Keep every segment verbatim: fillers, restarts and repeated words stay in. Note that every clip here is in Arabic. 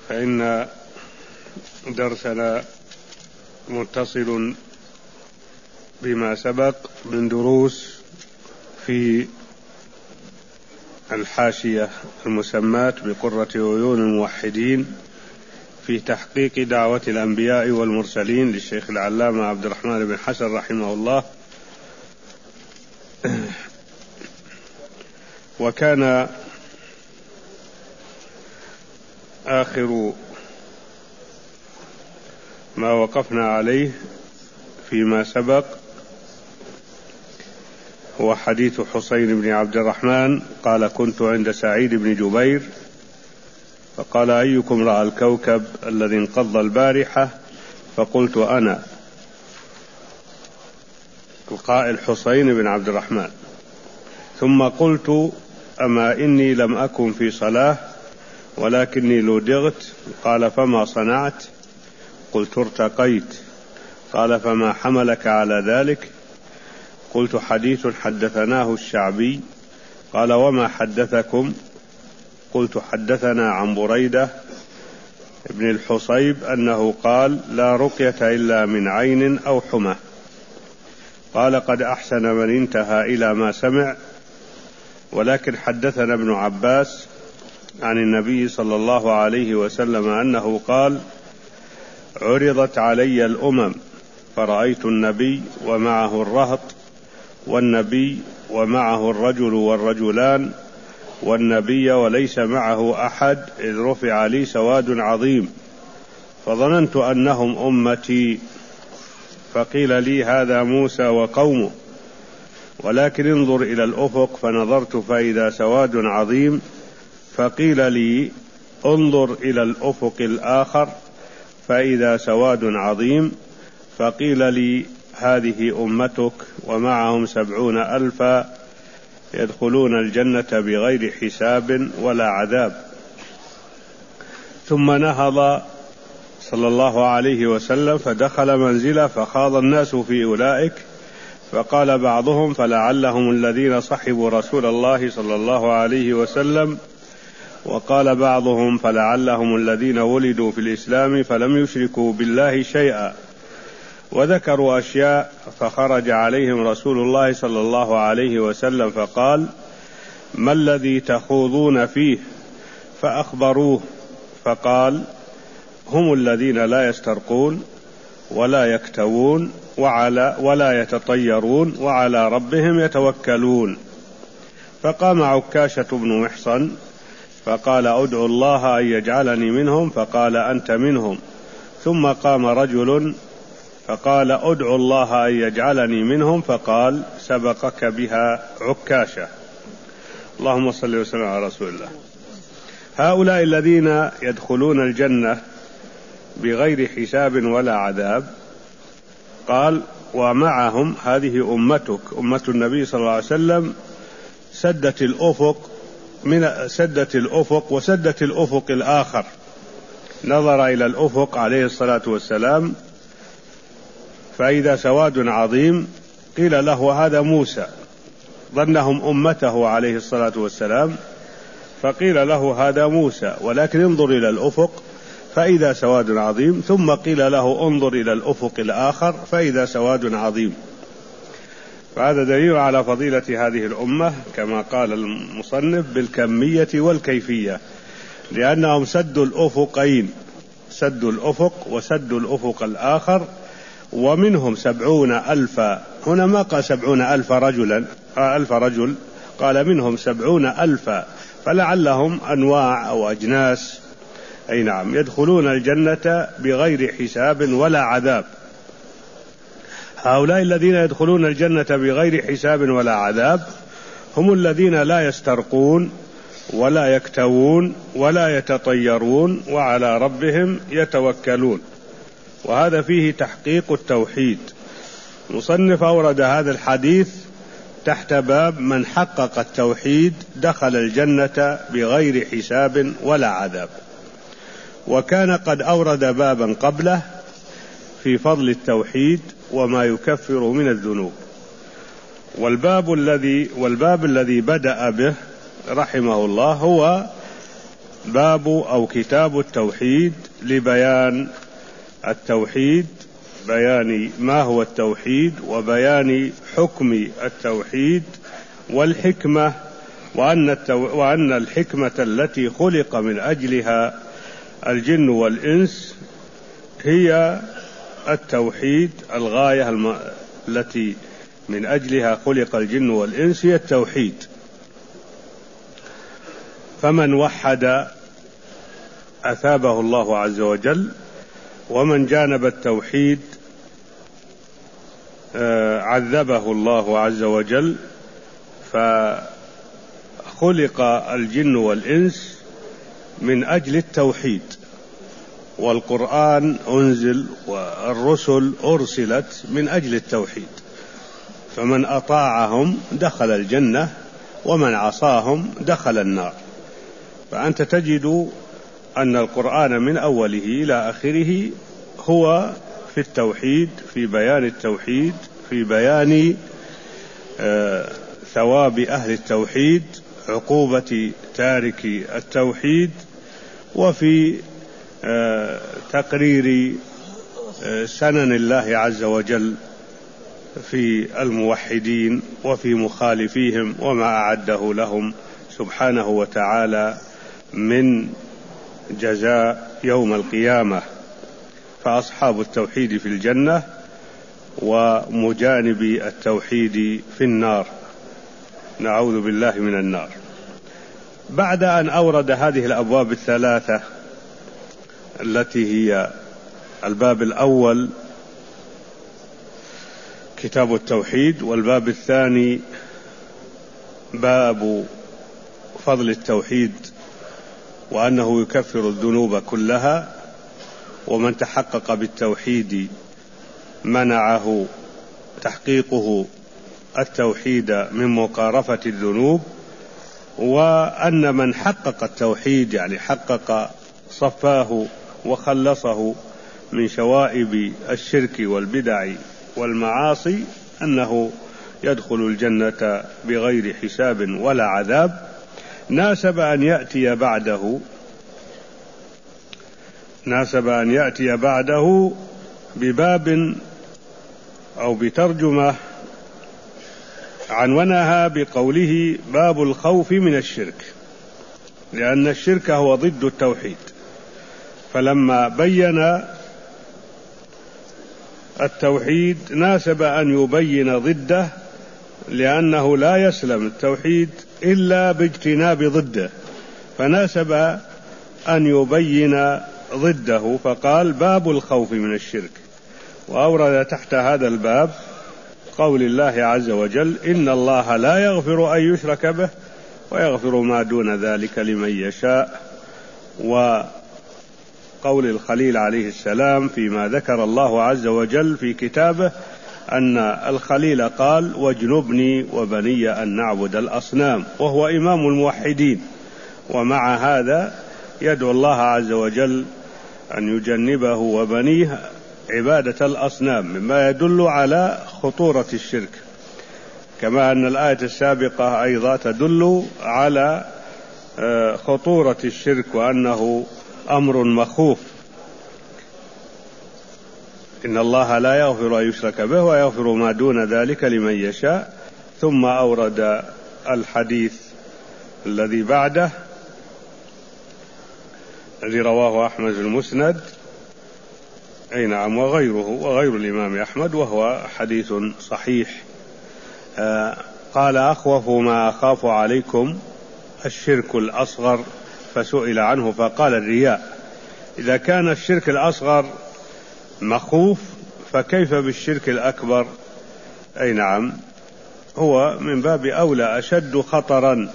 فإن درسنا متصل بما سبق من دروس في الحاشية المسماة بقرة عيون الموحدين في تحقيق دعوة الأنبياء والمرسلين للشيخ العلامة عبد الرحمن بن حسن رحمه الله. وكان آخر ما وقفنا عليه فيما سبق هو حديث حسين بن عبد الرحمن قال: كنت عند سعيد بن جبير فقال: أيكم رأى الكوكب الذي انقض البارحة؟ فقلت: أنا. القائل حسين بن عبد الرحمن. ثم قلت: أما إني لم أكن في صلاة ولكني لدغت. قال: فما صنعت؟ قلت: ارتقيت. قال: فما حملك على ذلك؟ قلت: حديث حدثناه الشعبي. قال: وما حدثكم؟ قلت: حدثنا عن بريدة ابن الحصيب أنه قال: لا رقية إلا من عين أو حمى. قال: قد أحسن من انتهى إلى ما سمع، ولكن حدثنا ابن عباس عن النبي صلى الله عليه وسلم أنه قال: عرضت علي الأمم فرأيت النبي ومعه الرهط، والنبي ومعه الرجل والرجلان، والنبي وليس معه أحد، إذ رفع لي سواد عظيم فظننت أنهم أمتي، فقيل لي: هذا موسى وقومه. ولكن انظر إلى الأفق، فنظرت فإذا سواد عظيم، فقيل لي: انظر إلى الأفق الآخر فإذا سواد عظيم، فقيل لي: هذه أمتك ومعهم سبعون ألفا يدخلون الجنة بغير حساب ولا عذاب. ثم نهض صلى الله عليه وسلم فدخل منزله فخاض الناس في أولئك، فقال بعضهم: فلعلهم الذين صحبوا رسول الله صلى الله عليه وسلم، وقال بعضهم: فلعلهم الذين ولدوا في الإسلام فلم يشركوا بالله شيئا. وذكروا أشياء، فخرج عليهم رسول الله صلى الله عليه وسلم فقال: ما الذي تخوضون فيه؟ فأخبروه، فقال: هم الذين لا يسترقون ولا يكتوون وعلى ولا يتطيرون وعلى ربهم يتوكلون. فقام عكاشة بن محصن فقال: أدعو الله أن يجعلني منهم، فقال: أنت منهم. ثم قام رجل فقال: أدعو الله أن يجعلني منهم، فقال: سبقك بها عكاشة. اللهم صل وسلم على رسول الله. هؤلاء الذين يدخلون الجنة بغير حساب ولا عذاب، قال: ومعهم هذه أمتك، أمة النبي صلى الله عليه وسلم، سدت الأفق من سدت الأفق وسدت الأفق الآخر. نظر إلى الأفق عليه الصلاة والسلام فإذا سواد عظيم، قيل له: هذا موسى. ظنهم أمته عليه الصلاة والسلام، فقيل له: هذا موسى. ولكن انظر إلى الأفق فإذا سواد عظيم. ثم قيل له: انظر إلى الأفق الآخر فإذا سواد عظيم. فهذا دليل على فضيلة هذه الأمة كما قال المصنف بالكمية والكيفية، لأنهم سدوا الأفقين، سدوا الأفق وسدوا الأفق الآخر، ومنهم سبعون ألفا. هنا ما قال سبعون ألف رجلا ألف رجل، قال منهم سبعون ألفا، فلعلهم أنواع أو أجناس. أي نعم، يدخلون الجنة بغير حساب ولا عذاب. هؤلاء الذين يدخلون الجنة بغير حساب ولا عذاب هم الذين لا يسترقون ولا يكتوون ولا يتطيرون وعلى ربهم يتوكلون. وهذا فيه تحقيق التوحيد. مصنف أورد هذا الحديث تحت باب من حقق التوحيد دخل الجنة بغير حساب ولا عذاب. وكان قد أورد بابا قبله في فضل التوحيد وما يكفر من الذنوب. والباب الذي والباب الذي بدأ به رحمه الله هو باب أو كتاب التوحيد لبيان التوحيد، بيان ما هو التوحيد وبيان حكم التوحيد والحكمة، وأن, التو... وأن الحكمة التي خلق من أجلها الجن والإنس هي التوحيد. الغاية الم... التي من أجلها خلق الجن والإنس هي التوحيد. فمن وحد أثابه الله عز وجل، ومن جانب التوحيد عذبه الله عز وجل. فخلق الجن والإنس من أجل التوحيد، والقرآن أنزل والرسل أرسلت من أجل التوحيد، فمن أطاعهم دخل الجنة ومن عصاهم دخل النار. فأنت تجد أن القرآن من أوله إلى آخره هو في التوحيد، في بيان التوحيد، في بيان آه ثواب أهل التوحيد، عقوبة تارك التوحيد، وفي آه تقرير آه سنن الله عز وجل في الموحدين وفي مخالفيهم، وما أعده لهم سبحانه وتعالى من جزاء يوم القيامة. فأصحاب التوحيد في الجنة، ومجانبي التوحيد في النار، نعوذ بالله من النار. بعد أن أورد هذه الأبواب الثلاثة التي هي الباب الأول كتاب التوحيد، والباب الثاني باب فضل التوحيد وأنه يكفر الذنوب كلها، ومن تحقق بالتوحيد منعه تحقيقه التوحيد من مقارفة الذنوب، وأن من حقق التوحيد يعني حقق صفاه وخلصه من شوائب الشرك والبدع والمعاصي أنه يدخل الجنة بغير حساب ولا عذاب. ناسب أن يأتي بعده ناسب أن يأتي بعده بباب أو بترجمة عنونها بقوله باب الخوف من الشرك، لأن الشرك هو ضد التوحيد. فلما بين التوحيد ناسب أن يبين ضده، لأنه لا يسلم التوحيد إلا باجتناب ضده، فناسب أن يبين ضده، فقال باب الخوف من الشرك. وأورد تحت هذا الباب قول الله عز وجل إن الله لا يغفر أن يشرك به ويغفر ما دون ذلك لمن يشاء، وقول الخليل عليه السلام فيما ذكر الله عز وجل في كتابه أن الخليل قال واجنبني وبني أن نعبد الأصنام، وهو إمام الموحدين، ومع هذا يدعو الله عز وجل أن يجنبه وبنيه عبادة الأصنام، مما يدل على خطورة الشرك، كما أن الآية السابقة أيضا تدل على خطورة الشرك وأنه أمر مخوف. إن الله لا يغفر أن يشرك به ويغفر ما دون ذلك لمن يشاء. ثم أورد الحديث الذي بعده الذي رواه أحمد المسند، أي نعم، وغيره وغير الإمام أحمد، وهو حديث صحيح. آه قال أخوف ما أخاف عليكم الشرك الأصغر، فسئل عنه فقال الرياء. إذا كان الشرك الأصغر مخوف فكيف بالشرك الأكبر؟ أي نعم، هو من باب أولى أشد خطرا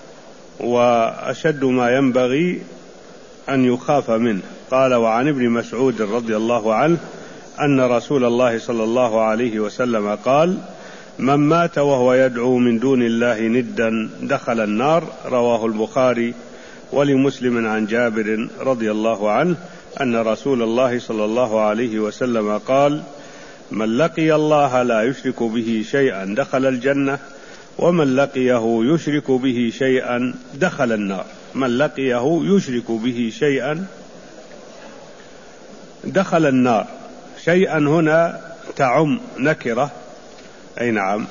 وأشد ما ينبغي أن يخاف منه. قال وعن ابن مسعود رضي الله عنه أن رسول الله صلى الله عليه وسلم قال من مات وهو يدعو من دون الله ندا دخل النار، رواه البخاري. ولمسلم عن جابر رضي الله عنه أن رسول الله صلى الله عليه وسلم قال من لقي الله لا يشرك به شيئا دخل الجنة، ومن لقيه يشرك به شيئا دخل النار. من لقيه يشرك به شيئا دخل النار. شيئا هنا تعم نكرة، أي نعم،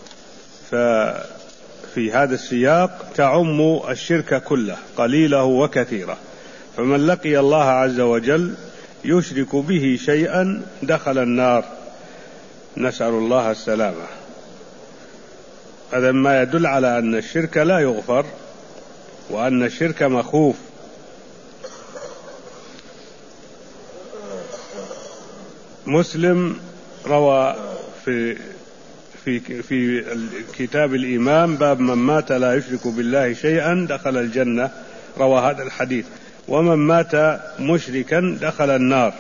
ففي هذا السياق تعم الشرك كله قليله وكثيره. فمن لقي الله عز وجل يشرك به شيئا دخل النار، نسأل الله السلامة. هذا ما يدل على أن الشرك لا يغفر وأن الشرك مخوف. مسلم روى في في في كتاب الإيمان باب من مات لا يشرك بالله شيئا دخل الجنة، روى هذا الحديث، ومن مات مشركا دخل النار.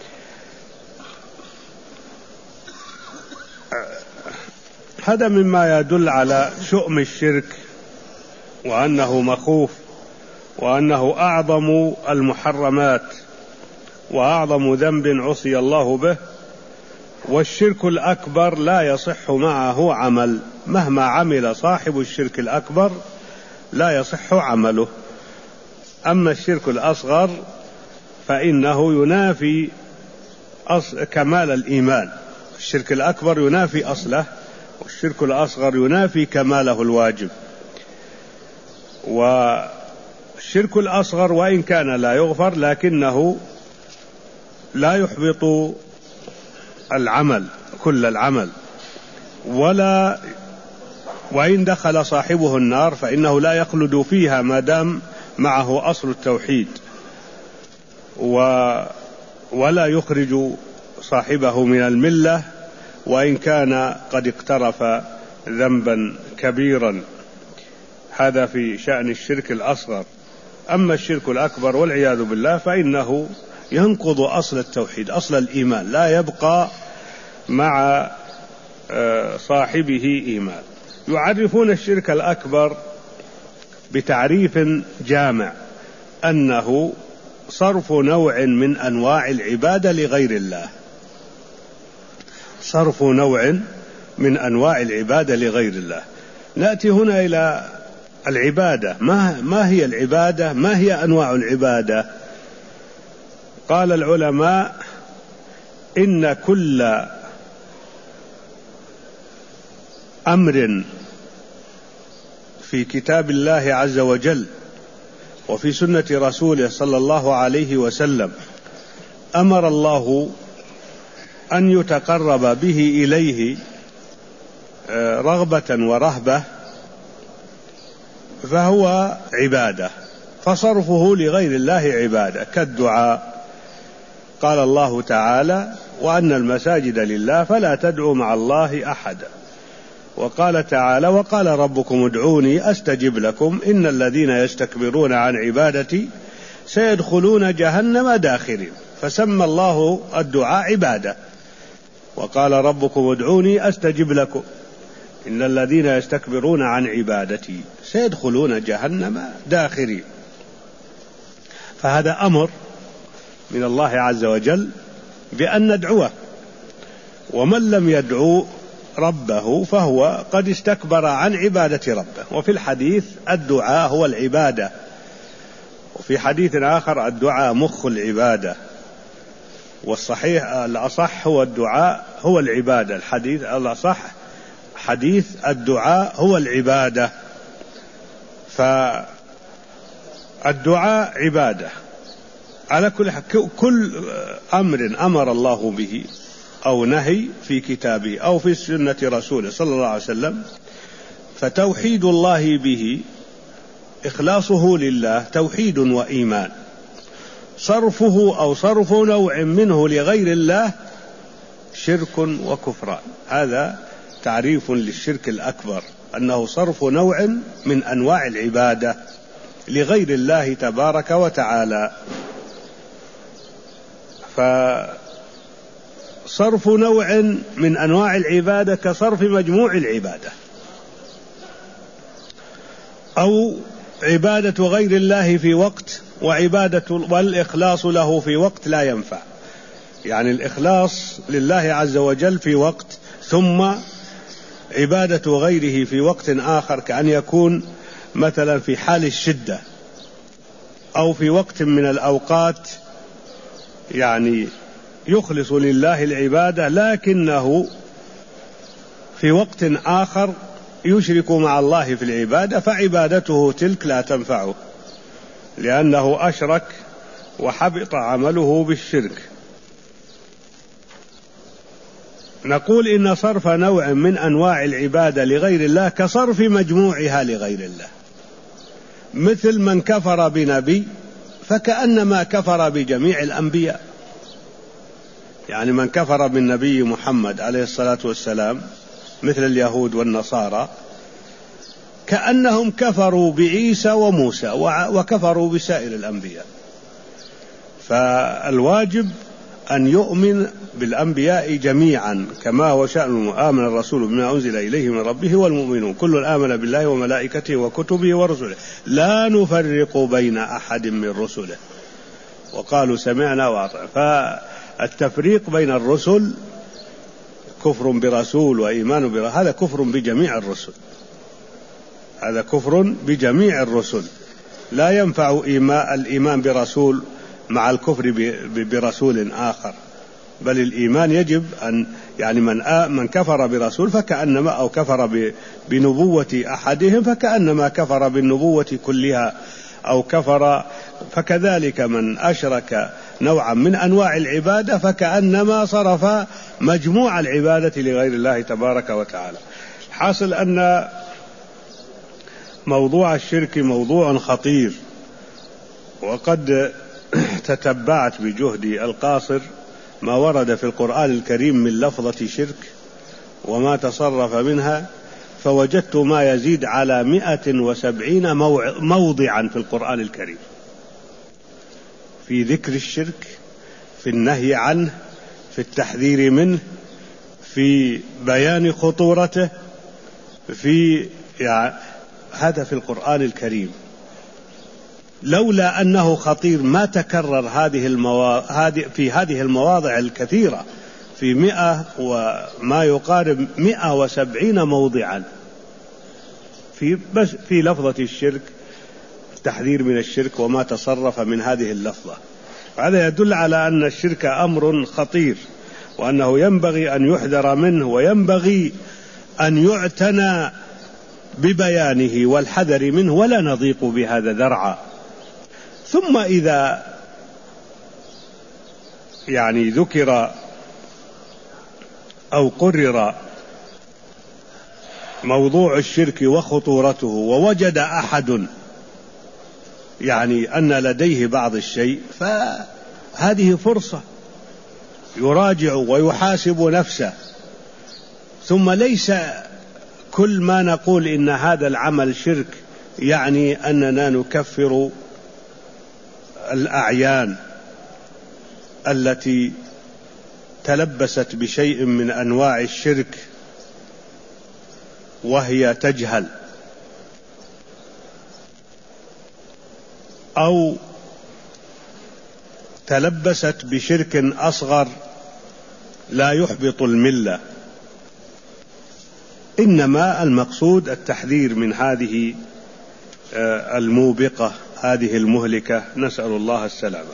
هذا مما يدل على شؤم الشرك وأنه مخوف وأنه أعظم المحرمات وأعظم ذنب عصي الله به. والشرك الأكبر لا يصح معه عمل، مهما عمل صاحب الشرك الأكبر لا يصح عمله. أما الشرك الأصغر فإنه ينافي كمال الإيمان. الشرك الأكبر ينافي أصله، والشرك الأصغر ينافي كماله الواجب. والشرك الأصغر وإن كان لا يغفر لكنه لا يحبط العمل كل العمل، ولا وإن دخل صاحبه النار فإنه لا يخلد فيها ما دام معه أصل التوحيد، ولا يخرج صاحبه من الملة وإن كان قد اقترف ذنبا كبيرا. هذا في شأن الشرك الأصغر. أما الشرك الأكبر والعياذ بالله فإنه ينقض أصل التوحيد، أصل الإيمان، لا يبقى مع صاحبه إيمان. يعرفون الشرك الأكبر بتعريف جامع، أنه صرف نوع من أنواع العبادة لغير الله. صرف نوع من أنواع العبادة لغير الله. نأتي هنا إلى العبادة. ما, ما هي العبادة؟ ما هي أنواع العبادة؟ قال العلماء إن كل أمر في كتاب الله عز وجل وفي سنة رسوله صلى الله عليه وسلم أمر الله أن يتقرب به إليه رغبة ورهبة فهو عبادة، فصرفه لغير الله عبادة، كالدعاء. قال الله تعالى: وأن المساجد لله فلا تدعوا مع الله أحدا. وقال تعالى: وقال ربكم ادعوني أستجب لكم إن الذين يستكبرون عن عبادتي سيدخلون جهنم داخرين. فسمى الله الدعاء عبادة. وقال ربكم ادعوني أستجب لكم إن الذين يستكبرون عن عبادتي سيدخلون جهنم داخرين. فهذا أمر من الله عز وجل بأن ندعوه، ومن لم يدعو ربه فهو قد استكبر عن عبادة ربه. وفي الحديث الدعاء هو العبادة، وفي حديث آخر الدعاء مخ العبادة. والصحيح الأصح هو الدعاء هو العبادة. الحديث الأصح حديث الدعاء هو العبادة. فالدعاء عبادة على كل كل أمر أمر الله به أو نهي في كتابه أو في سنة رسوله صلى الله عليه وسلم، فتوحيد الله به إخلاصه لله توحيد وإيمان. صرفه أو صرف نوع منه لغير الله شرك وكفران. هذا تعريف للشرك الأكبر، أنه صرف نوع من أنواع العبادة لغير الله تبارك وتعالى. فصرف نوع من أنواع العبادة كصرف مجموع العبادة، أو عبادة غير الله في وقت وعبادة والإخلاص له في وقت لا ينفع. يعني الإخلاص لله عز وجل في وقت، ثم عبادة غيره في وقت آخر، كأن يكون مثلا في حال الشدة أو في وقت من الأوقات يعني يخلص لله العبادة، لكنه في وقت آخر يشرك مع الله في العبادة، فعبادته تلك لا تنفعه لأنه أشرك وحبط عمله بالشرك. نقول إن صرف نوع من أنواع العبادة لغير الله كصرف مجموعها لغير الله، مثل من كفر بنبي فكأنما كفر بجميع الأنبياء. يعني من كفر بالنبي محمد عليه الصلاة والسلام مثل اليهود والنصارى كأنهم كفروا بعيسى وموسى وكفروا بسائر الأنبياء. فالواجب أن يؤمن بالأنبياء جميعا كما هو شأنه. آمن الرسول بما أنزل إليه من ربه والمؤمنون كل آمن بالله وملائكته وكتبه ورسله لا نفرق بين أحد من رسله وقالوا سمعنا وأطعنا. فالتفريق بين الرسل كفر برسول وإيمان برسول، هذا كفر بجميع الرسل، هذا كفر بجميع الرسل. لا ينفع الإيمان برسول مع الكفر برسول آخر، بل الإيمان يجب أن يعني من من كفر برسول فكأنما أو كفر بنبوة أحدهم فكأنما كفر بالنبوة كلها أو كفر. فكذلك من أشرك نوعا من أنواع العبادة فكأنما صرف مجموع العبادة لغير الله تبارك وتعالى. حاصل أن موضوع الشرك موضوع خطير، وقد تتبعت بجهدي القاصر ما ورد في القرآن الكريم من لفظة شرك وما تصرف منها، فوجدت ما يزيد على مئة وسبعين موضعا في القرآن الكريم في ذكر الشرك، في النهي عنه، في التحذير منه، في بيان خطورته، في يعني هذا في القرآن الكريم. لولا أنه خطير ما تكرر هذه المواضع في هذه المواضع الكثيرة، في مئة وما يقارب مئة وسبعين موضعا في بس في لفظة الشرك، التحذير من الشرك وما تصرف من هذه اللفظة. هذا يدل على أن الشرك أمر خطير، وأنه ينبغي أن يحذر منه وينبغي أن يعتنى ببيانه والحذر منه ولا نضيق بهذا ذرعا. ثم إذا يعني ذكر أو قرر موضوع الشرك وخطورته ووجد أحد يعني أن لديه بعض الشيء، فهذه فرصة يراجع ويحاسب نفسه. ثم ليس كل ما نقول إن هذا العمل شرك يعني أننا نكفر الأعيان التي تلبست بشيء من أنواع الشرك وهي تجهل، أو تلبست بشرك أصغر لا يحبط الملة. إنما المقصود التحذير من هذه الموبقة، هذه المهلكة، نسأل الله السلامة.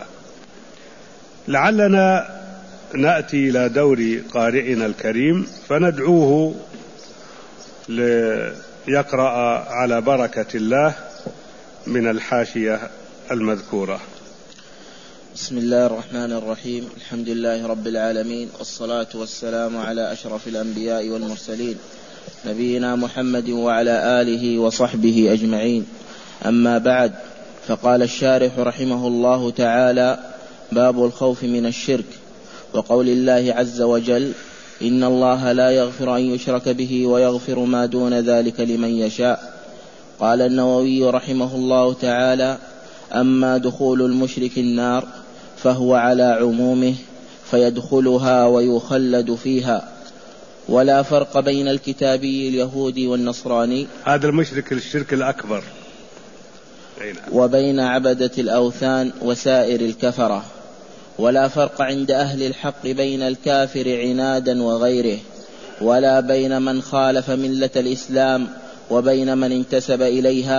لعلنا نأتي إلى دور قارئنا الكريم فندعوه ليقرأ على بركة الله من الحاشية المذكورة. بسم الله الرحمن الرحيم. الحمد لله رب العالمين، والصلاة والسلام على أشرف الأنبياء والمرسلين نبينا محمد وعلى آله وصحبه أجمعين. أما بعد، فقال الشارح رحمه الله تعالى: باب الخوف من الشرك. وقول الله عز وجل: إن الله لا يغفر أن يشرك به ويغفر ما دون ذلك لمن يشاء. قال النووي رحمه الله تعالى: أما دخول المشرك النار فهو على عمومه، فيدخلها ويخلد فيها، ولا فرق بين الكتابي اليهودي والنصراني، هذا المشرك الشرك الأكبر، وبين عبدة الأوثان وسائر الكفرة، ولا فرق عند أهل الحق بين الكافر عنادا وغيره، ولا بين من خالف ملة الإسلام وبين من انتسب إليها،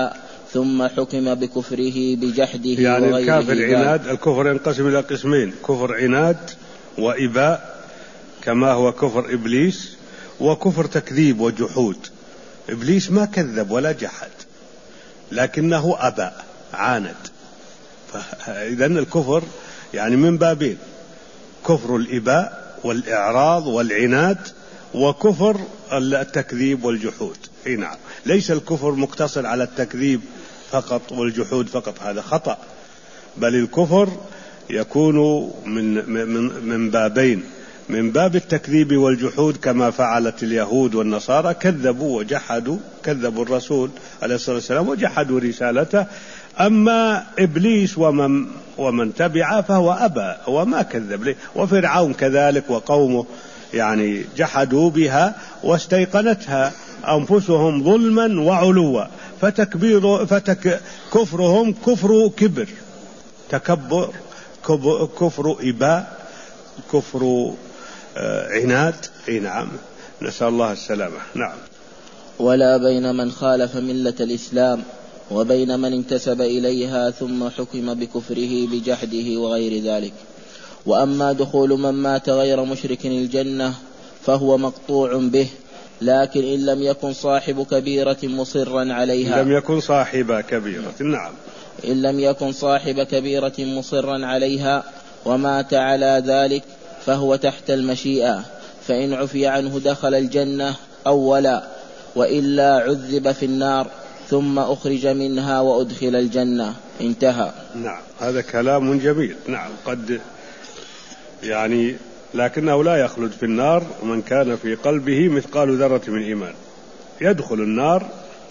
ثم حكم بكفره بجحده يعني وغيره. الكافر عناد. الكفر ينقسم إلى قسمين: كفر عناد وإباء كما هو كفر إبليس، وكفر تكذيب وجحود. إبليس ما كذب ولا جحد لكنه أبى عاند. إذن الكفر يعني من بابين: كفر الإباء والإعراض والعناد، وكفر التكذيب والجحود. نعم، ليس الكفر مقتصر على التكذيب فقط والجحود فقط، هذا خطأ، بل الكفر يكون من, من, من بابين: من باب التكذيب والجحود كما فعلت اليهود والنصارى، كذبوا وجحدوا، كذبوا الرسول عليه الصلاة والسلام وجحدوا رسالته. أما إبليس ومن, ومن تبعه فهو أبى وما كذب ليه. وفرعون كذلك وقومه يعني جحدوا بها واستيقنتها أنفسهم ظلما وعلوا، فتكبير فتكفرهم كفر كبر، تكبر كفر إباء، كفر عناد. اي نعم، نسأل الله السلامة. نعم. ولا بين من خالف ملة الإسلام وبين من انتسب إليها ثم حكم بكفره بجحده وغير ذلك. وأما دخول من مات غير مشرك الجنة فهو مقطوع به، لكن إن لم يكن صاحب كبيرة مصرا عليها، إن لم يكن صاحب كبيرة. نعم، إن لم يكن صاحب كبيرة مصرا عليها ومات على ذلك فهو تحت المشيئة، فإن عفي عنه دخل الجنة أولا، وإلا عذب في النار ثم أخرج منها وأدخل الجنة. انتهى. نعم، هذا كلام جميل. نعم، قد يعني لكنه لا يخلد في النار من كان في قلبه مثقال ذرة من إيمان، يدخل النار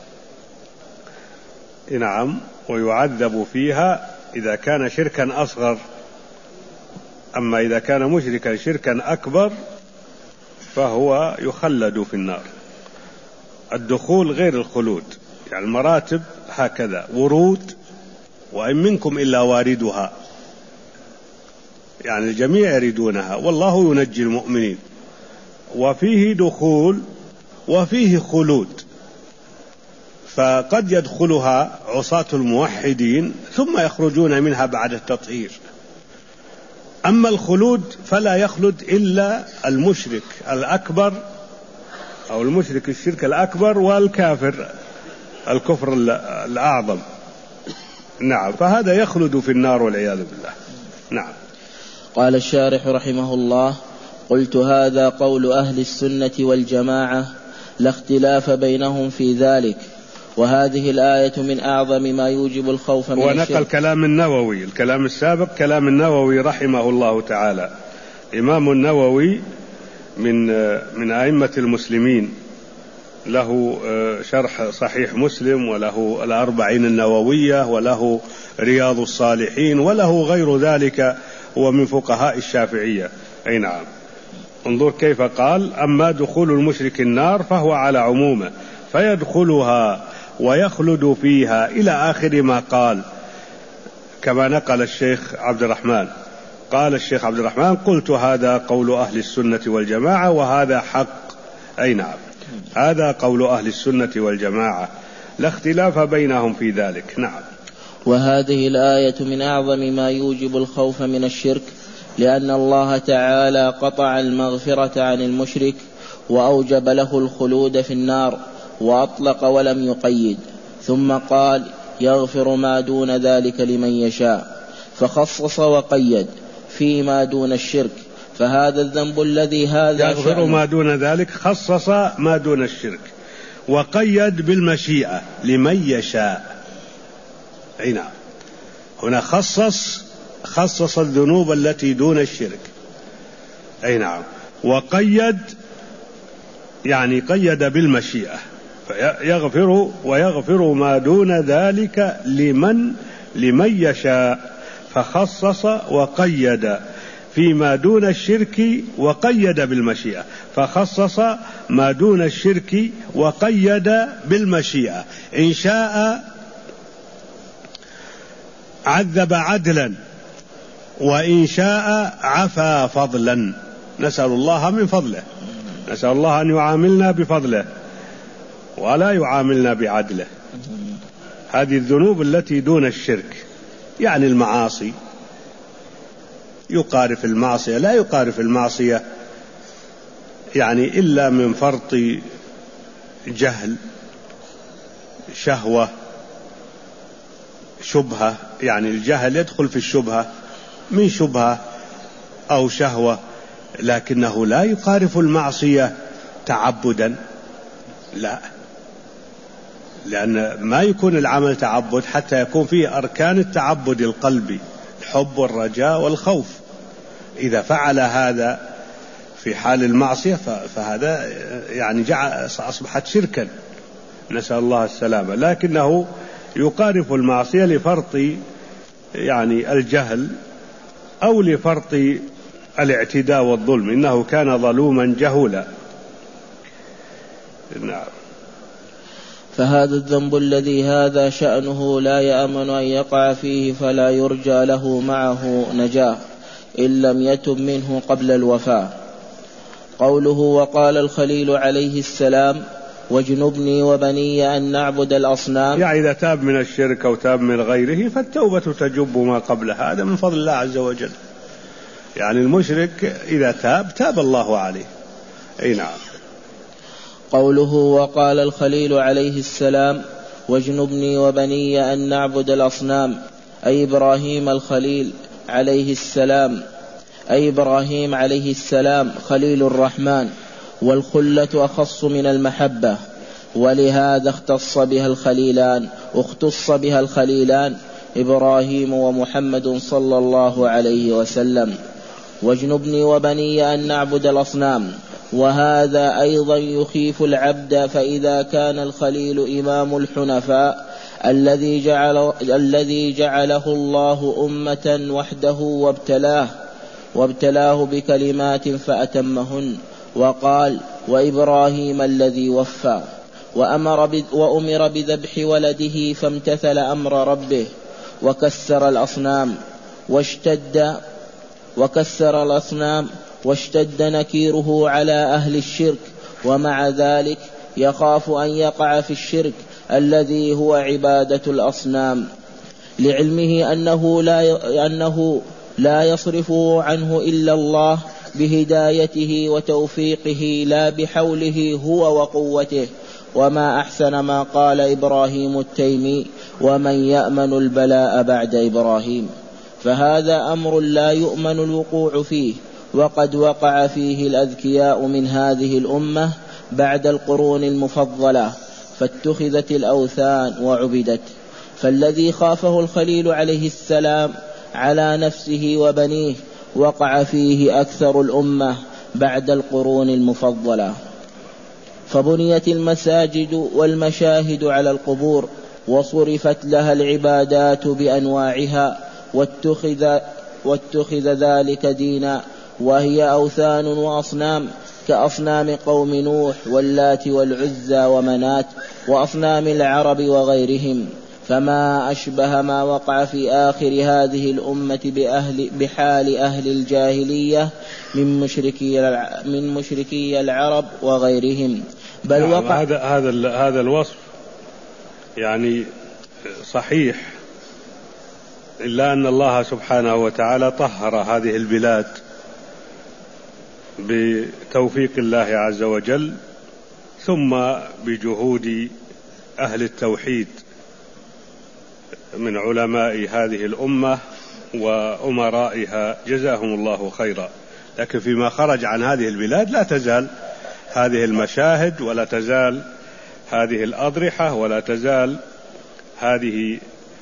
نعم ويعذب فيها إذا كان شركا أصغر. أما إذا كان مشركا شركا أكبر فهو يخلد في النار. الدخول غير الخلود، يعني المراتب هكذا: ورود، وإن منكم إلا واردها، يعني الجميع يريدونها، والله ينجي المؤمنين. وفيه دخول وفيه خلود، فقد يدخلها عصاة الموحدين ثم يخرجون منها بعد التطهير. أما الخلود فلا يخلد إلا المشرك الأكبر أو المشرك الشرك الأكبر والكافر الكفر الأعظم. نعم، فهذا يخلد في النار والعياذ بالله. نعم. قال الشارح رحمه الله: قلت هذا قول أهل السنة والجماعة لا اختلاف بينهم في ذلك، وهذه الآية من أعظم ما يوجب الخوف من الشرك. ونقل كلام النووي، الكلام السابق كلام النووي رحمه الله تعالى. إمام النووي من من أئمة المسلمين، له شرح صحيح مسلم، وله الأربعين النووية، وله رياض الصالحين، وله غير ذلك، هو من فقهاء الشافعية. أي نعم. انظر كيف قال: أما دخول المشرك النار فهو على عمومه، فيدخلها ويخلد فيها إلى آخر ما قال، كما نقل الشيخ عبد الرحمن. قال الشيخ عبد الرحمن: قلت هذا قول أهل السنة والجماعة وهذا حق. أي نعم، هذا قول أهل السنة والجماعة لا اختلاف بينهم في ذلك. نعم. وهذه الآية من أعظم ما يوجب الخوف من الشرك، لأن الله تعالى قطع المغفرة عن المشرك وأوجب له الخلود في النار، وأطلق ولم يقيد، ثم قال: يغفر ما دون ذلك لمن يشاء، فخصص وقيد فيما دون الشرك، فهذا الذنب الذي هذا يغفر شأنه. ما دون ذلك، خصص ما دون الشرك، وقيد بالمشيئة لمن يشاء. أي نعم، هنا خصص خصص الذنوب التي دون الشرك. أي نعم، وقيد يعني قيد بالمشيئة، فيغفر ويغفر ما دون ذلك لمن لمن يشاء، فخصص وقيد فيما دون الشرك وقيد بالمشيئة، فخصص ما دون الشرك وقيد بالمشيئة. إن شاء عذب عدلا، وإن شاء عفا فضلا. نسأل الله من فضله، نسأل الله أن يعاملنا بفضله ولا يعاملنا بعدله. هذه الذنوب التي دون الشرك، يعني المعاصي، يقارف المعصية، لا يقارف المعصية يعني إلا من فرط جهل، شهوة، شبهة، يعني الجهل يدخل في الشبهة من شبهة أو شهوة، لكنه لا يقارف المعصية تعبدا، لا، لأن ما يكون العمل تعبد حتى يكون فيه أركان التعبد القلبي، الحب والرجاء والخوف. إذا فعل هذا في حال المعصية فهذا يعني جعل أصبحت شركا، نسأل الله السلامة. لكنه يقارف المعصية لفرط يعني الجهل أو لفرط الاعتداء والظلم، إنه كان ظلوما جهولا. نعم. فهذا الذنب الذي هذا شأنه لا يأمن أن يقع فيه، فلا يرجى له معه نجاة إن لم يتب منه قبل الوفاة. قوله وقال الخليل عليه السلام واجنبني وبني أن نعبد الأصنام، يعني إذا تاب من الشرك أو تاب من غيره فالتوبة تجب ما قبلها، هذا من فضل الله عز وجل. يعني المشرك إذا تاب تاب الله عليه. أي نعم. قوله وقال الخليل عليه السلام واجنبني وبني أن نعبد الأصنام، أي إبراهيم الخليل عليه السلام، أي إبراهيم عليه السلام خليل الرحمن، والخلة أخص من المحبة، ولهذا اختص بها الخليلان اختص بها الخليلان إبراهيم ومحمد صلى الله عليه وسلم. واجنبني وبني أن نعبد الأصنام، وهذا أيضا يخيف العبد، فإذا كان الخليل إمام الحنفاء الذي جعل الذي جعله الله أمة وحده وابتلاه وابتلاه بكلمات فأتمهن، وقال وإبراهيم الذي وفى، وأمر, وأمر بذبح ولده فامتثل أمر ربه، وكسر الأصنام واشتد وكسر الأصنام واشتد نكيره على أهل الشرك، ومع ذلك يخاف أن يقع في الشرك الذي هو عبادة الأصنام، لعلمه أنه لا, أنه لا يصرفه عنه إلا الله بهدايته وتوفيقه لا بحوله هو وقوته. وما أحسن ما قال إبراهيم التيمي ومن يأمن البلاء بعد إبراهيم، فهذا أمر لا يؤمن الوقوع فيه، وقد وقع فيه الأذكياء من هذه الأمة بعد القرون المفضلة، فاتخذت الأوثان وعبدت. فالذي خافه الخليل عليه السلام على نفسه وبنيه وقع فيه أكثر الأمة بعد القرون المفضلة، فبنيت المساجد والمشاهد على القبور، وصرفت لها العبادات بأنواعها، واتخذ, واتخذ ذلك دينا، وهي أوثان وأصنام كأصنام قوم نوح واللات والعزى ومنات وأصنام العرب وغيرهم. فما أشبه ما وقع في آخر هذه الأمة بأهل بحال أهل الجاهلية من مشركي من مشركي العرب وغيرهم. بل نعم، وقع هذا هذا هذا الوصف يعني صحيح، إلا أن الله سبحانه وتعالى طهر هذه البلاد بتوفيق الله عز وجل، ثم بجهود أهل التوحيد من علماء هذه الأمة وأمرائها جزاهم الله خيرا. لكن فيما خرج عن هذه البلاد لا تزال هذه المشاهد، ولا تزال هذه الأضرحة، ولا تزال هذه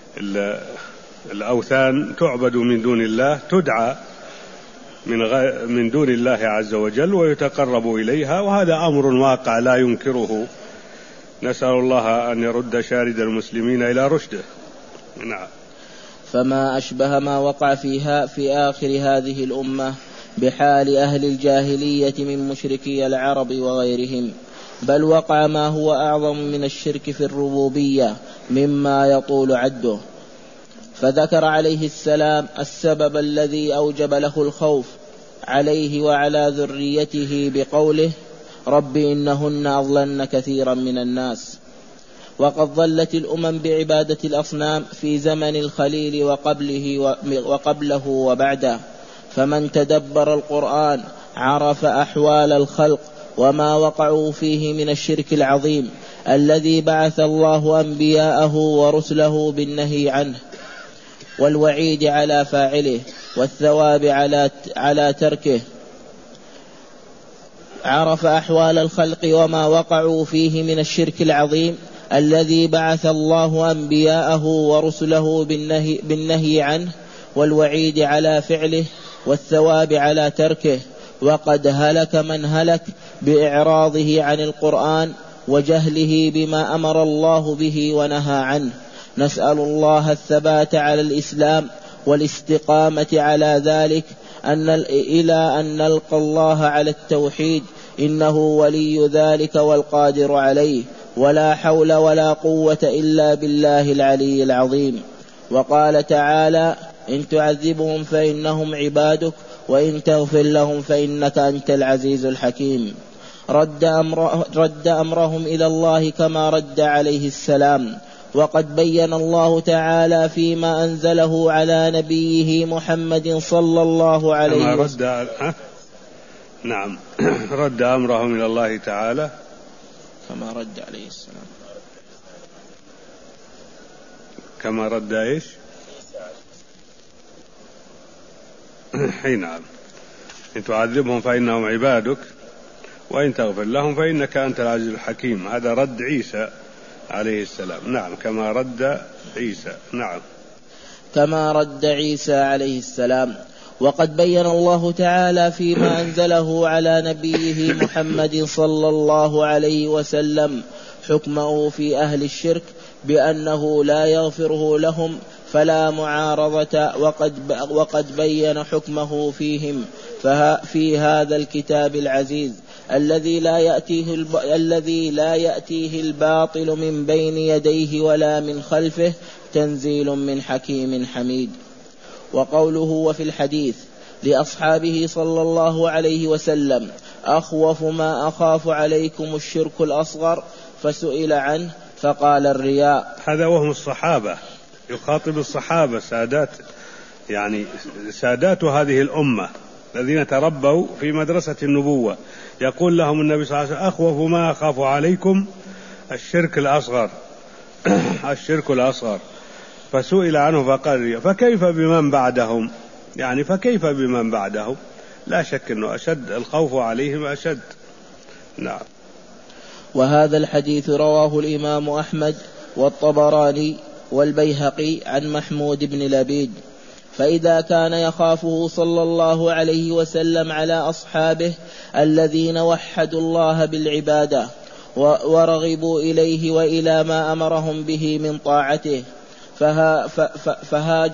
الأوثان تعبد من دون الله، تدعى من, غ... من دون الله عز وجل ويتقرب إليها، وهذا أمر واقع لا ينكره. نسأل الله أن يرد شارد المسلمين إلى رشده. نعم. فما أشبه ما وقع فيها في آخر هذه الأمة بحال أهل الجاهلية من مشركي العرب وغيرهم، بل وقع ما هو أعظم من الشرك في الربوبية مما يطول عده. فذكر عليه السلام السبب الذي أوجب له الخوف عليه وعلى ذريته بقوله رب إنهن أضللن كثيرا من الناس، وقد ظلت الأمم بعبادة الأصنام في زمن الخليل وقبله, وقبله وبعده. فمن تدبر القرآن عرف أحوال الخلق وما وقعوا فيه من الشرك العظيم الذي بعث الله أنبياءه ورسله بالنهي عنه والوعيد على فاعله والثواب على على تركه. عرف أحوال الخلق وما وقعوا فيه من الشرك العظيم الذي بعث الله أنبياءه ورسله بالنهي, بالنهي عنه والوعيد على فعله والثواب على تركه. وقد هلك من هلك بإعراضه عن القرآن وجهله بما أمر الله به ونهى عنه. نسأل الله الثبات على الإسلام والاستقامة على ذلك أن إلى أن نلقى الله على التوحيد، إنه ولي ذلك والقادر عليه، ولا حول ولا قوة إلا بالله العلي العظيم. وقال تعالى: إن تعذبهم فإنهم عبادك وإن تغفر لهم فإنك أنت العزيز الحكيم. رد, أمر رد أمرهم إلى الله كما رد عليه السلام. وقد بين الله تعالى فيما أنزله على نبيه محمد صلى الله عليه وسلم. نعم رد أمرهم إلى الله تعالى كما رد عليه السلام كما رد إيش حين نعم إن تعذبهم فإنهم عبادك وإن تغفر لهم فإنك أنت العزيز الحكيم. هذا رد عيسى عليه السلام. نعم كما رد عيسى. نعم كما رد عيسى عليه السلام. وقد بين الله تعالى فيما أنزله على نبيه محمد صلى الله عليه وسلم حكمه في أهل الشرك بأنه لا يغفره لهم فلا معارضة، وقد, وقد بين حكمه فيهم في هذا الكتاب العزيز الذي لا يأتيه الذي لا يأتيه الباطل من بين يديه ولا من خلفه، تنزيل من حكيم حميد. وقوله وفي الحديث لأصحابه صلى الله عليه وسلم: أخوف ما أخاف عليكم الشرك الأصغر، فسئل عنه فقال الرياء. هذا وهم الصحابة، يخاطب الصحابة سادات يعني سادات هذه الأمة الذين تربوا في مدرسة النبوة. يقول لهم النبي صلى الله عليه وسلم: أخوف ما أخاف عليكم الشرك الأصغر الشرك الأصغر فسئل عنه فقال الرياء. فكيف بمن بعدهم؟ يعني فكيف بمن بعدهم؟ لا شك أنه أشد الخوف عليهم أشد. نعم. وهذا الحديث رواه الإمام أحمد والطبراني والبيهقي عن محمود بن لبيد. فإذا كان يخافه صلى الله عليه وسلم على أصحابه الذين وحدوا الله بالعبادة ورغبوا إليه وإلى ما أمرهم به من طاعته فها فهاج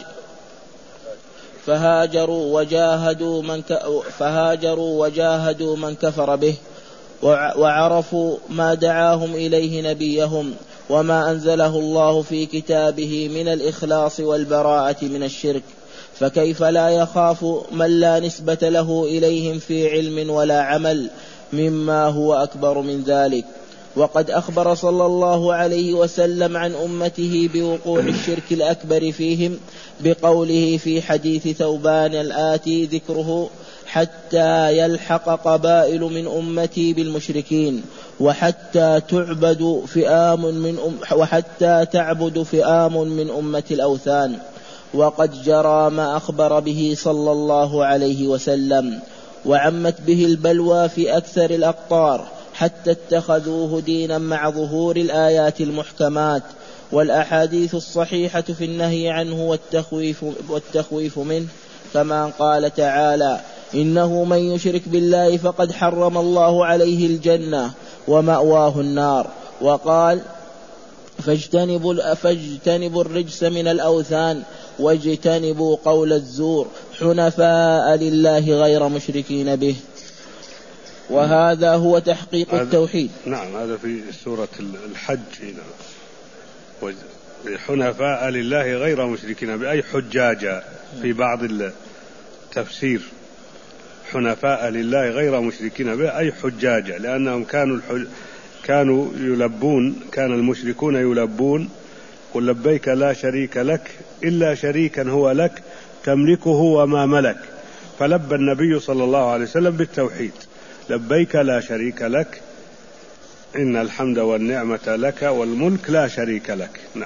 فهاجروا وجاهدوا من فهاجروا وجاهدوا من كفر به وعرفوا ما دعاهم إليه نبيهم وما أنزله الله في كتابه من الإخلاص والبراءة من الشرك، فكيف لا يخاف من لا نسبة له إليهم في علم ولا عمل مما هو أكبر من ذلك. وقد أخبر صلى الله عليه وسلم عن أمته بوقوع الشرك الأكبر فيهم بقوله في حديث ثوبان الآتي ذكره: حتى يلحق قبائل من أمتي بالمشركين وحتى تعبد فئام من أم وحتى تعبد فئام من أمة الأوثان. وقد جرى ما أخبر به صلى الله عليه وسلم، وعمت به البلوى في أكثر الأقطار حتى اتخذوه دينا مع ظهور الآيات المحكمات والأحاديث الصحيحة في النهي عنه والتخويف, والتخويف منه، كما قال تعالى: إنه من يشرك بالله فقد حرم الله عليه الجنة ومأواه النار. وقال: فاجتنبوا, فاجتنبوا الرجس من الأوثان واجتنبوا قول الزور حنفاء لله غير مشركين به. وهذا هو تحقيق التوحيد. نعم هذا في سورة الحج هنا، حنفاء لله غير مشركين بأي حجاجة في بعض التفسير، حنفاء لله غير مشركين بأي حجاجة، لأنهم كانوا كانوا يلبون، كان المشركون يلبون قل لبيك لا شريك لك إلا شريكا هو لك تملكه وما ملك، فلبى النبي صلى الله عليه وسلم بالتوحيد، لبيك لا شريك لك إن الحمد والنعمة لك والملك لا شريك لك. نعم.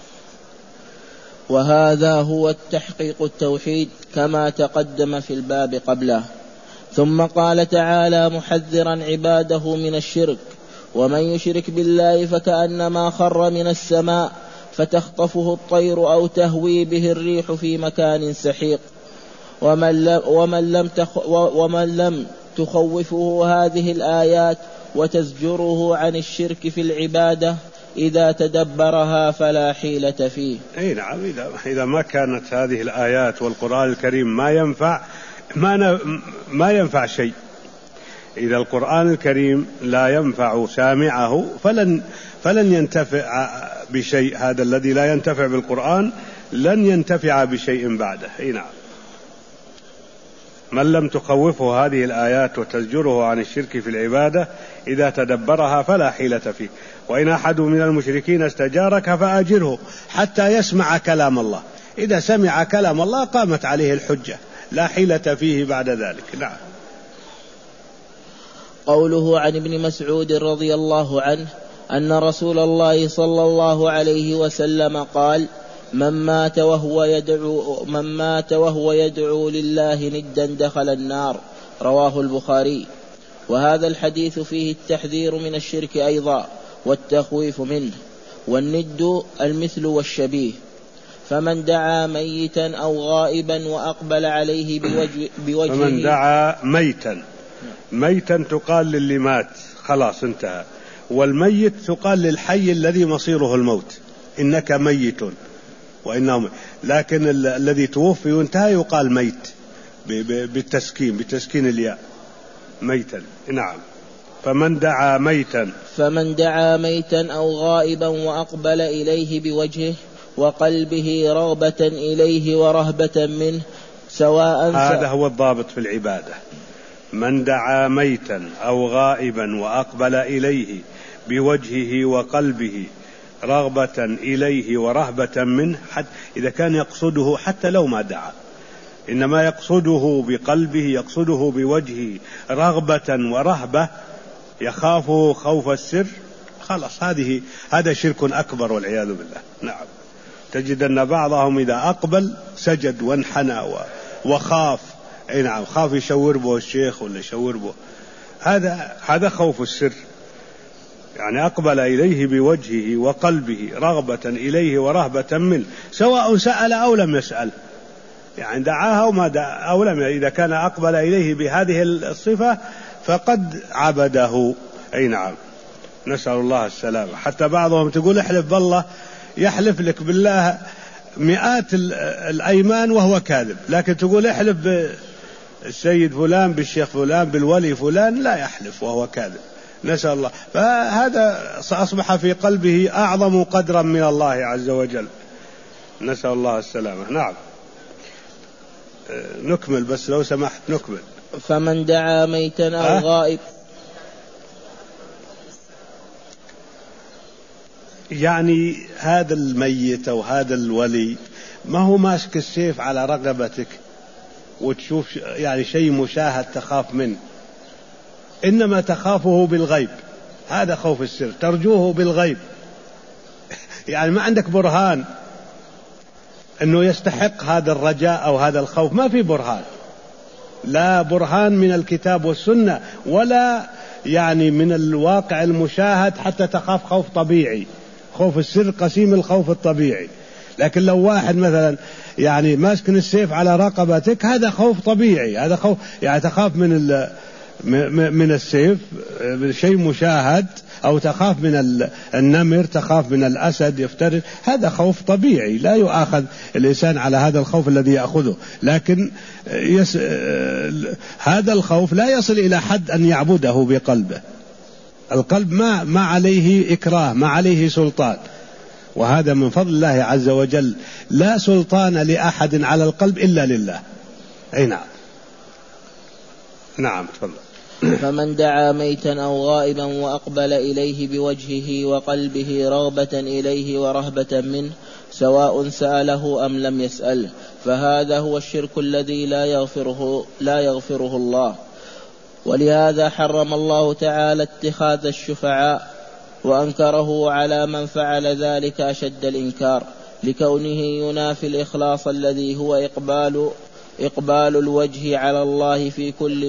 وهذا هو التحقيق التوحيد كما تقدم في الباب قبله. ثم قال تعالى محذرا عباده من الشرك: ومن يشرك بالله فكأنما خر من السماء فتخطفه الطير أو تهوي به الريح في مكان سحيق. ومن لم, ومن لم, تخ ومن لم تخوفه هذه الآيات وتزجره عن الشرك في العبادة إذا تدبرها فلا حيلة فيه. أي نعم. إذا ما كانت هذه الآيات والقرآن الكريم ما ينفع ما, ما ينفع شيء. إذا القرآن الكريم لا ينفع سامعه فلن, فلن ينتفع بشيء. هذا الذي لا ينتفع بالقرآن لن ينتفع بشيء بعده. أي نعم. من لم تخوفه هذه الآيات وتزجره عن الشرك في العبادة إذا تدبرها فلا حيلة فيه. وإن أحد من المشركين استجارك فأجره حتى يسمع كلام الله. إذا سمع كلام الله قامت عليه الحجة، لا حيلة فيه بعد ذلك. نعم. قوله عن ابن مسعود رضي الله عنه أن رسول الله صلى الله عليه وسلم قال: من مات وهو يدعو, من مات وهو يدعو لله ندا دخل النار. رواه البخاري. وهذا الحديث فيه التحذير من الشرك أيضا والتخويف منه. والند المثل والشبيه. فمن دعا ميتا أو غائبا وأقبل عليه بوجه بوجهه فمن دعا ميتا، ميتا تقال للي مات خلاص انتهى، والميت تقال للحي الذي مصيره الموت، إنك ميت وإنهم، لكن الذي توفي وانتهى يقال ميت بالتسكين بتسكين الياء ميتا. نعم. فمن دعا ميتا فمن دعا ميتا أو غائبا وأقبل إليه بوجهه وقلبه رغبة إليه ورهبة منه سواء. هذا هو الضابط في العبادة. من دعا ميتا أو غائبا وأقبل إليه بوجهه وقلبه رغبة إليه ورهبة منه، حتى إذا كان يقصده حتى لو ما دعا، إنما يقصده بقلبه، يقصده بوجهه رغبة ورهبة، يخافه خوف السر، خلاص هذه هذا شرك أكبر والعياذ بالله. نعم. تجد أن بعضهم إذا أقبل سجد وانحنى وخاف. أي نعم. خاف يشور به الشيخ ولا يشور به، هذا هذا خوف السر. يعني أقبل إليه بوجهه وقلبه رغبة إليه ورهبة منه سواء سأل أو لم يسأل، يعني دعاها وما دعا أو لم. إذا كان أقبل إليه بهذه الصفة فقد عبده. أي نعم. نسأل الله السلامة. حتى بعضهم تقول احلف بالله، يحلف لك بالله مئات الأيمان وهو كاذب، لكن تقول احلف بالسيد فلان بالشيخ فلان بالولي فلان لا يحلف وهو كاذب. نسأل الله. فهذا أصبح في قلبه أعظم قدرا من الله عز وجل. نسأل الله السلامة. نعم. نكمل بس لو سمحت نكمل. فمن دعا ميتا أو غائب، يعني هذا الميت أو هذا الولي ما هو ماسك السيف على رقبتك وتشوف يعني شيء مشاهد تخاف منه، إنما تخافه بالغيب. هذا خوف السر، ترجوه بالغيب. يعني ما عندك برهان أنه يستحق هذا الرجاء أو هذا الخوف، ما في برهان، لا برهان من الكتاب والسنة ولا يعني من الواقع المشاهد حتى تخاف خوف طبيعي. خوف السر قسيم الخوف الطبيعي. لكن لو واحد مثلا يعني ماسك السيف على رقبتك هذا خوف طبيعي، هذا خوف يعني تخاف من من السيف شيء مشاهد، أو تخاف من النمر، تخاف من الأسد يفترس، هذا خوف طبيعي لا يؤاخذ الإنسان على هذا الخوف الذي يأخذه. لكن يس... هذا الخوف لا يصل إلى حد أن يعبده بقلبه. القلب ما ما عليه إكراه، ما عليه سلطان، وهذا من فضل الله عز وجل. لا سلطان لأحد على القلب إلا لله. أي نعم. نعم تفضل. فمن دعا ميتا أو غائبا وأقبل إليه بوجهه وقلبه رغبة إليه ورهبة منه سواء سأله أم لم يسأله فهذا هو الشرك الذي لا يغفره, لا يغفره الله. ولهذا حرم الله تعالى اتخاذ الشفعاء وأنكره على من فعل ذلك أشد الإنكار لكونه ينافي الإخلاص الذي هو إقبال, إقبال الوجه على الله في كل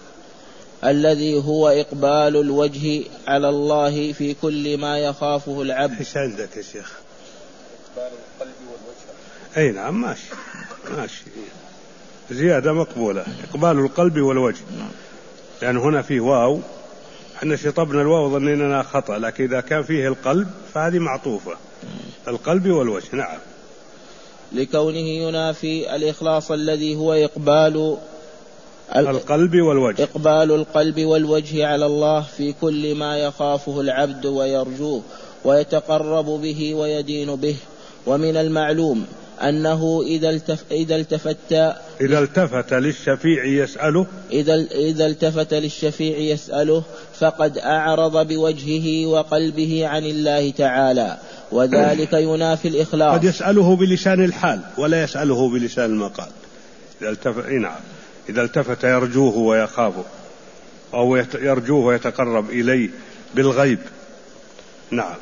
الذي هو إقبال الوجه على الله في كل ما يخافه العبد. ايش عندك يا شيخ؟ إقبال القلب والوجه. أي نعم ماشي ماشي زيادة مقبولة. إقبال القلب والوجه لأن يعني هنا فيه واو، احنا شطبنا الواو ظنينا خطأ، لكن إذا كان فيه القلب فهذه معطوفة القلب والوجه. نعم لكونه ينافي الإخلاص الذي هو إقبال القلب والوجه إقبال القلب والوجه على الله في كل ما يخافه العبد ويرجوه ويتقرب به ويدين به. ومن المعلوم أنه إذا التف إذا التفت إذا التفت للشفيع يسأله إذا إذا التفت للشفيع يسأله فقد أعرض بوجهه وقلبه عن الله تعالى، وذلك ينافي الإخلاص. قد يسأله بلسان الحال ولا يسأله بلسان المقال. إذا التفت نعم إذا التفت يرجوه ويخافه أو يرجوه ويتقرب إليه بالغيب. نعم.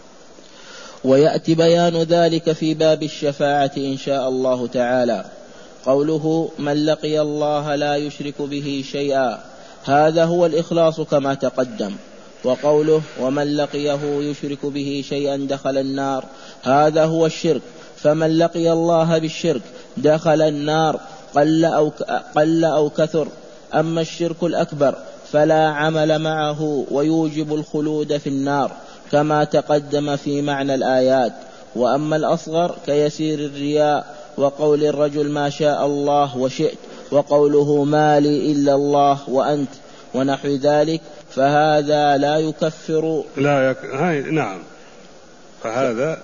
ويأتي بيان ذلك في باب الشفاعة إن شاء الله تعالى. قوله من لقي الله لا يشرك به شيئا، هذا هو الإخلاص كما تقدم. وقوله ومن لقيه يشرك به شيئا دخل النار، هذا هو الشرك. فمن لقي الله بالشرك دخل النار قل أو, قل أو كثر. أما الشرك الأكبر فلا عمل معه ويوجب الخلود في النار كما تقدم في معنى الآيات. وأما الأصغر كيسير الرياء وقول الرجل ما شاء الله وشئت وقوله ما لي إلا الله وأنت ونحو ذلك فهذا لا يكفر لا يك... هاي نعم فهذا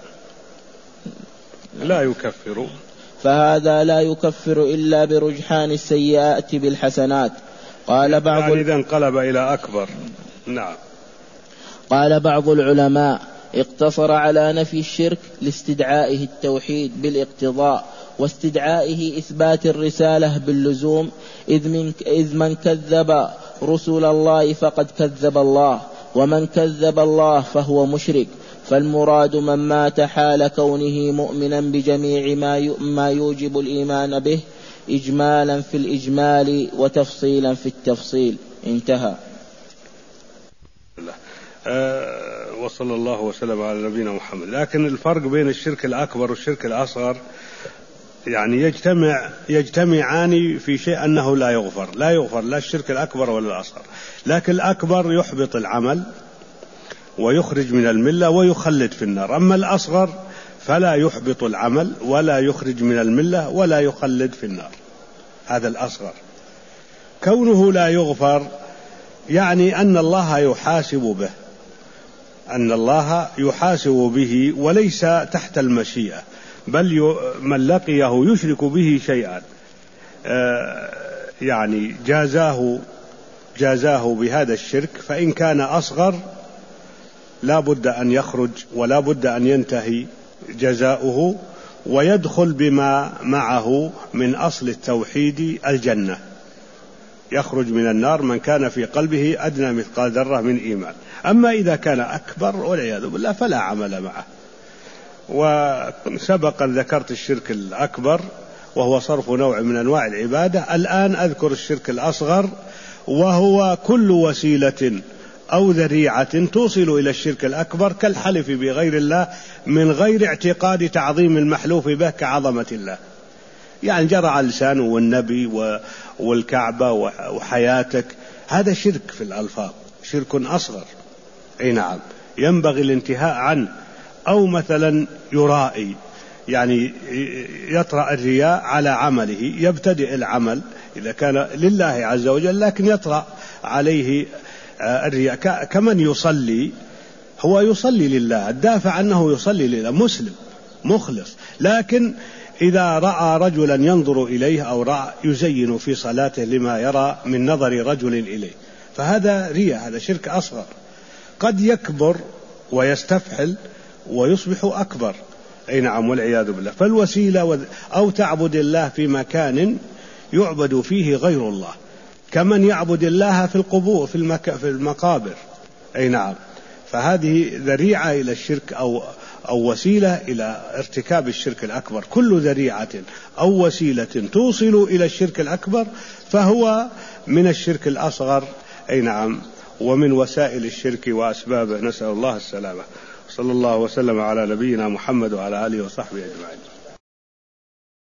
لا يكفر فهذا لا يكفر إلا برجحان السيئات بالحسنات. قال بعض يعني إذا انقلب إلى أكبر. نعم. قال بعض العلماء اقتصر على نفي الشرك لاستدعائه التوحيد بالاقتضاء واستدعائه إثبات الرسالة باللزوم، إذ من, إذ من كذب رسل الله فقد كذب الله، ومن كذب الله فهو مشرك. فالمراد من مات حال كونه مؤمنا بجميع ما ما يوجب الإيمان به إجمالا في الإجمال وتفصيلا في التفصيل. انتهى. أه وصلى الله وسلم على نبينا محمد. لكن الفرق بين الشرك الأكبر والشرك الأصغر يعني يجتمع يجتمعان في شيء أنه لا يغفر لا يغفر لا الشرك الأكبر ولا الأصغر. لكن الأكبر يحبط العمل ويخرج من الملة ويخلد في النار. أما الأصغر فلا يحبط العمل ولا يخرج من الملة ولا يخلد في النار. هذا الأصغر. كونه لا يغفر يعني أن الله يحاسب به أن الله يحاسب به وليس تحت المشيئة، بل من لقيه يشرك به شيئا يعني جازاه جازاه بهذا الشرك. فإن كان أصغر لا بد أن يخرج ولا بد أن ينتهي جزاؤه ويدخل بما معه من أصل التوحيد الجنة. يخرج من النار من كان في قلبه أدنى مثقال ذرة من إيمان. أما إذا كان أكبر والعياذ بالله فلا عمل معه. وسبق أن ذكرت الشرك الأكبر وهو صرف نوع من أنواع العبادة. الآن أذكر الشرك الأصغر وهو كل وسيلة أو ذريعة توصل إلى الشرك الأكبر كالحلف بغير الله من غير اعتقاد تعظيم المحلوف به كعظمة الله. يعني جرى على لسانه والنبي والكعبة وحياتك، هذا شرك في الألفاظ، شرك أصغر. أي نعم ينبغي الانتهاء عنه. أو مثلا يرائي يعني يطرأ الرياء على عمله، يبتدئ العمل إذا كان لله عز وجل لكن يطرأ عليه الرياء. كمن يصلي هو يصلي لله، الدافع أنه يصلي لله مسلم مخلص، لكن إذا رأى رجلا ينظر إليه أو رأى يزين في صلاته لما يرى من نظر رجل إليه فهذا رياء، هذا شرك أصغر قد يكبر ويستفحل ويصبح أكبر. أي نعم، والعياذ بالله. فالوسيلة أو تعبد الله في مكان يعبد فيه غير الله، كمن يعبد الله في القبور في, المك... في المقابر. أي نعم، فهذه ذريعة إلى الشرك أو أو وسيلة إلى ارتكاب الشرك الأكبر. كل ذريعة أو وسيلة توصل إلى الشرك الأكبر فهو من الشرك الأصغر. أي نعم، ومن وسائل الشرك وأسبابه، نسأل الله السلامة. صلى الله وسلم على نبينا محمد وعلى آله وصحبه أجمعين.